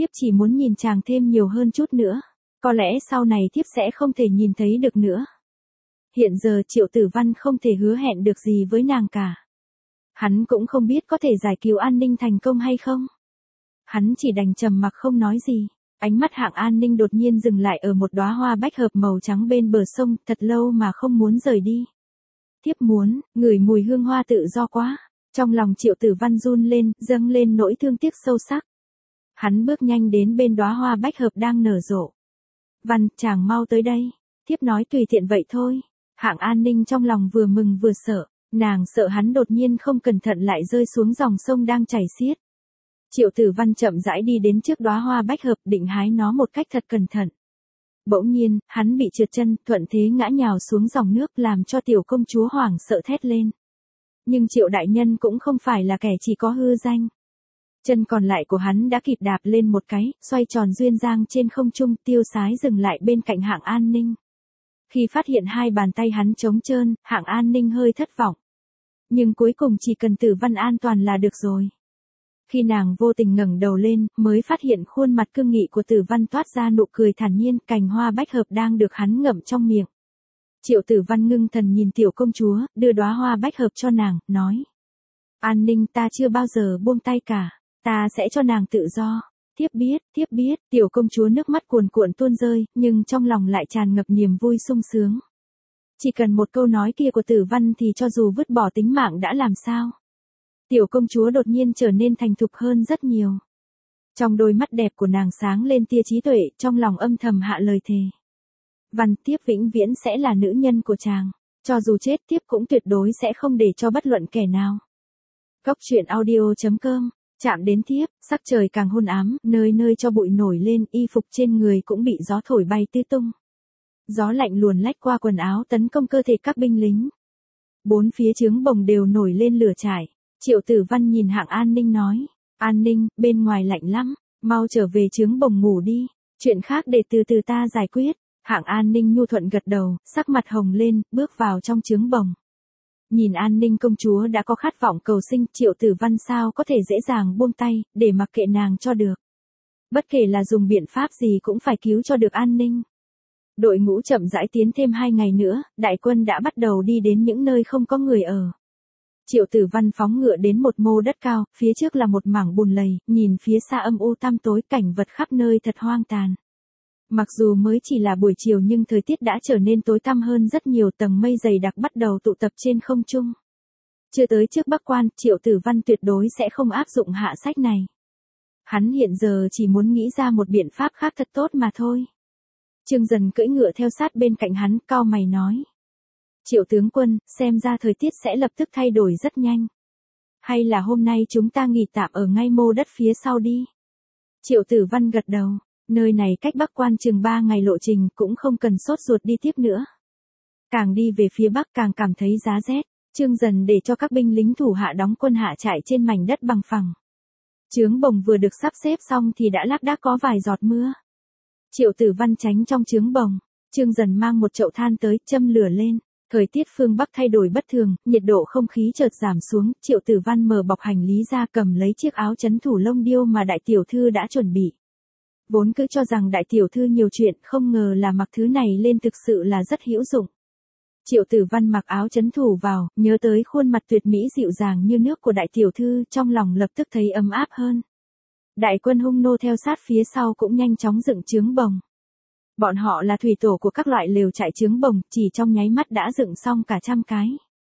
thiếp chỉ muốn nhìn chàng thêm nhiều hơn chút nữa. Có lẽ sau này thiếp sẽ không thể nhìn thấy được nữa. Hiện giờ Triệu Tử Văn không thể hứa hẹn được gì với nàng cả. Hắn cũng không biết có thể giải cứu An Ninh thành công hay không. Hắn chỉ đành trầm mặc không nói gì. Ánh mắt Hạng An Ninh đột nhiên dừng lại ở một đóa hoa bách hợp màu trắng bên bờ sông, thật lâu mà không muốn rời đi. Thiếp muốn, ngửi mùi hương hoa tự do quá. Trong lòng Triệu Tử Văn run lên, dâng lên nỗi thương tiếc sâu sắc. Hắn bước nhanh đến bên đóa hoa bách hợp đang nở rộ. Văn, chàng mau tới đây. Thiếp nói tùy tiện vậy thôi. Hạng An Ninh trong lòng vừa mừng vừa sợ. Nàng sợ hắn đột nhiên không cẩn thận lại rơi xuống dòng sông đang chảy xiết. Triệu Tử Văn chậm rãi đi đến trước đóa hoa bách hợp định hái nó một cách thật cẩn thận. Bỗng nhiên, hắn bị trượt chân, thuận thế ngã nhào xuống dòng nước làm cho tiểu công chúa hoảng sợ thét lên. Nhưng Triệu đại nhân cũng không phải là kẻ chỉ có hư danh. Chân còn lại của hắn đã kịp đạp lên một cái, xoay tròn duyên dáng trên không trung, tiêu sái dừng lại bên cạnh Hạng An Ninh. Khi phát hiện hai bàn tay hắn trống trơn, Hạng An Ninh hơi thất vọng. Nhưng cuối cùng chỉ cần Tử Văn an toàn là được rồi. Khi nàng vô tình ngẩng đầu lên, mới phát hiện khuôn mặt cương nghị của Tử Văn toát ra nụ cười thản nhiên, cành hoa bách hợp đang được hắn ngậm trong miệng. Triệu Tử Văn ngưng thần nhìn tiểu công chúa, đưa đóa hoa bách hợp cho nàng, nói. An Ninh, ta chưa bao giờ buông tay cả, ta sẽ cho nàng tự do. Thiếp biết, tiểu công chúa nước mắt cuồn cuộn tuôn rơi, nhưng trong lòng lại tràn ngập niềm vui sung sướng. Chỉ cần một câu nói kia của Tử Văn thì cho dù vứt bỏ tính mạng đã làm sao. Tiểu công chúa đột nhiên trở nên thành thục hơn rất nhiều. Trong đôi mắt đẹp của nàng sáng lên tia trí tuệ, trong lòng âm thầm hạ lời thề. Văn, thiếp vĩnh viễn sẽ là nữ nhân của chàng. Cho dù chết thiếp cũng tuyệt đối sẽ không để cho bất luận kẻ nào. Góc truyện audio.com. Chạm đến thiếp, sắc trời càng hôn ám, nơi nơi cho bụi nổi lên, y phục trên người cũng bị gió thổi bay tứ tung. Gió lạnh luồn lách qua quần áo tấn công cơ thể các binh lính. Bốn phía trướng bồng đều nổi lên lửa trải. Triệu Tử Văn nhìn Hạng An Ninh nói. An Ninh, bên ngoài lạnh lắm, mau trở về trướng bồng ngủ đi. Chuyện khác để từ từ ta giải quyết. Hạng An Ninh nhu thuận gật đầu, sắc mặt hồng lên, bước vào trong trướng bồng. Nhìn An Ninh công chúa đã có khát vọng cầu sinh, Triệu Tử Văn sao có thể dễ dàng buông tay, để mặc kệ nàng cho được. Bất kể là dùng biện pháp gì cũng phải cứu cho được An Ninh. Đội ngũ chậm rãi tiến thêm 2 ngày nữa, đại quân đã bắt đầu đi đến những nơi không có người ở. Triệu Tử Văn phóng ngựa đến một mô đất cao, phía trước là một mảng bùn lầy, nhìn phía xa âm u tăm tối, cảnh vật khắp nơi thật hoang tàn. Mặc dù mới chỉ là buổi chiều nhưng thời tiết đã trở nên tối tăm hơn rất nhiều, tầng mây dày đặc bắt đầu tụ tập trên không trung. Chưa tới trước Bắc Quan, Triệu Tử Văn tuyệt đối sẽ không áp dụng hạ sách này. Hắn hiện giờ chỉ muốn nghĩ ra một biện pháp khác thật tốt mà thôi. Trương Dần cưỡi ngựa theo sát bên cạnh hắn, cau mày nói. Triệu tướng quân, xem ra thời tiết sẽ lập tức thay đổi rất nhanh. Hay là hôm nay chúng ta nghỉ tạm ở ngay mô đất phía sau đi. Triệu Tử Văn gật đầu. Nơi này cách Bắc Quan chừng 3 ngày lộ trình, cũng không cần sốt ruột đi tiếp nữa. Càng đi về phía Bắc càng cảm thấy giá rét. Trương Dần để cho các binh lính thủ hạ đóng quân hạ trại trên mảnh đất bằng phẳng. Trướng bồng vừa được sắp xếp xong thì đã lác đác có vài giọt mưa. Triệu Tử Văn tránh trong trướng bồng. Trương Dần mang một chậu than tới, châm lửa lên. Thời tiết phương Bắc thay đổi bất thường, nhiệt độ không khí chợt giảm xuống. Triệu Tử Văn mở bọc hành lý ra, cầm lấy chiếc áo trấn thủ lông điêu mà đại tiểu thư đã chuẩn bị. Vốn cứ cho rằng đại tiểu thư nhiều chuyện, không ngờ là mặc thứ này lên thực sự là rất hữu dụng. Triệu Tử Văn mặc áo trấn thủ vào, nhớ tới khuôn mặt tuyệt mỹ dịu dàng như nước của đại tiểu thư, trong lòng lập tức thấy ấm áp hơn. Đại quân hung nô theo sát phía sau cũng nhanh chóng dựng trướng bồng. Bọn họ là thủy tổ của các loại lều trại trướng bồng, chỉ trong nháy mắt đã dựng xong cả 100 cái.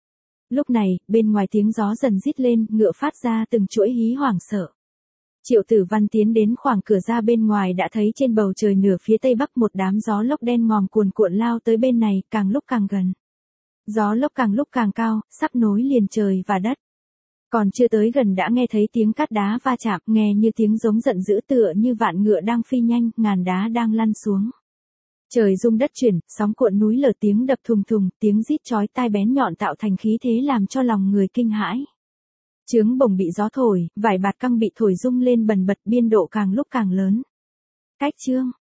Lúc này, bên ngoài tiếng gió dần rít lên, ngựa phát ra từng chuỗi hí hoảng sợ. Triệu Tử Văn tiến đến khoảng cửa ra bên ngoài đã thấy trên bầu trời nửa phía tây bắc một đám gió lốc đen ngòm cuồn cuộn lao tới bên này, càng lúc càng gần. Gió lốc càng lúc càng cao, sắp nối liền trời và đất. Còn chưa tới gần đã nghe thấy tiếng cát đá va chạm, nghe như tiếng giống giận dữ, tựa như vạn ngựa đang phi nhanh, ngàn đá đang lăn xuống. Trời rung đất chuyển, sóng cuộn núi lở, tiếng đập thùng thùng, tiếng rít chói tai bén nhọn tạo thành khí thế làm cho lòng người kinh hãi. Trướng bồng bị gió thổi, vải bạt căng bị thổi rung lên bần bật, biên độ càng lúc càng lớn. Cách chương